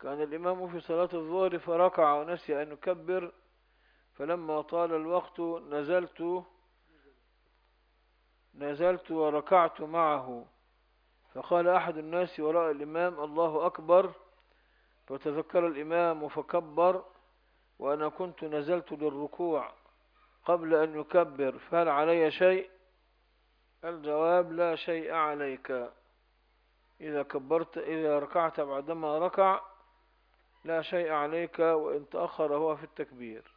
كان الإمام في صلاة الظهر فركع ونسي أن يكبر، فلما طال الوقت نزلت وركعت معه، فقال أحد الناس وراء الإمام: الله أكبر، فتذكر الإمام فكبر، وأنا كنت نزلت للركوع قبل أن يكبر، فهل علي شيء؟ الجواب: لا شيء عليك. إذا ركعت بعدما ركع لا شيء عليك، وإن تأخر هو في التكبير.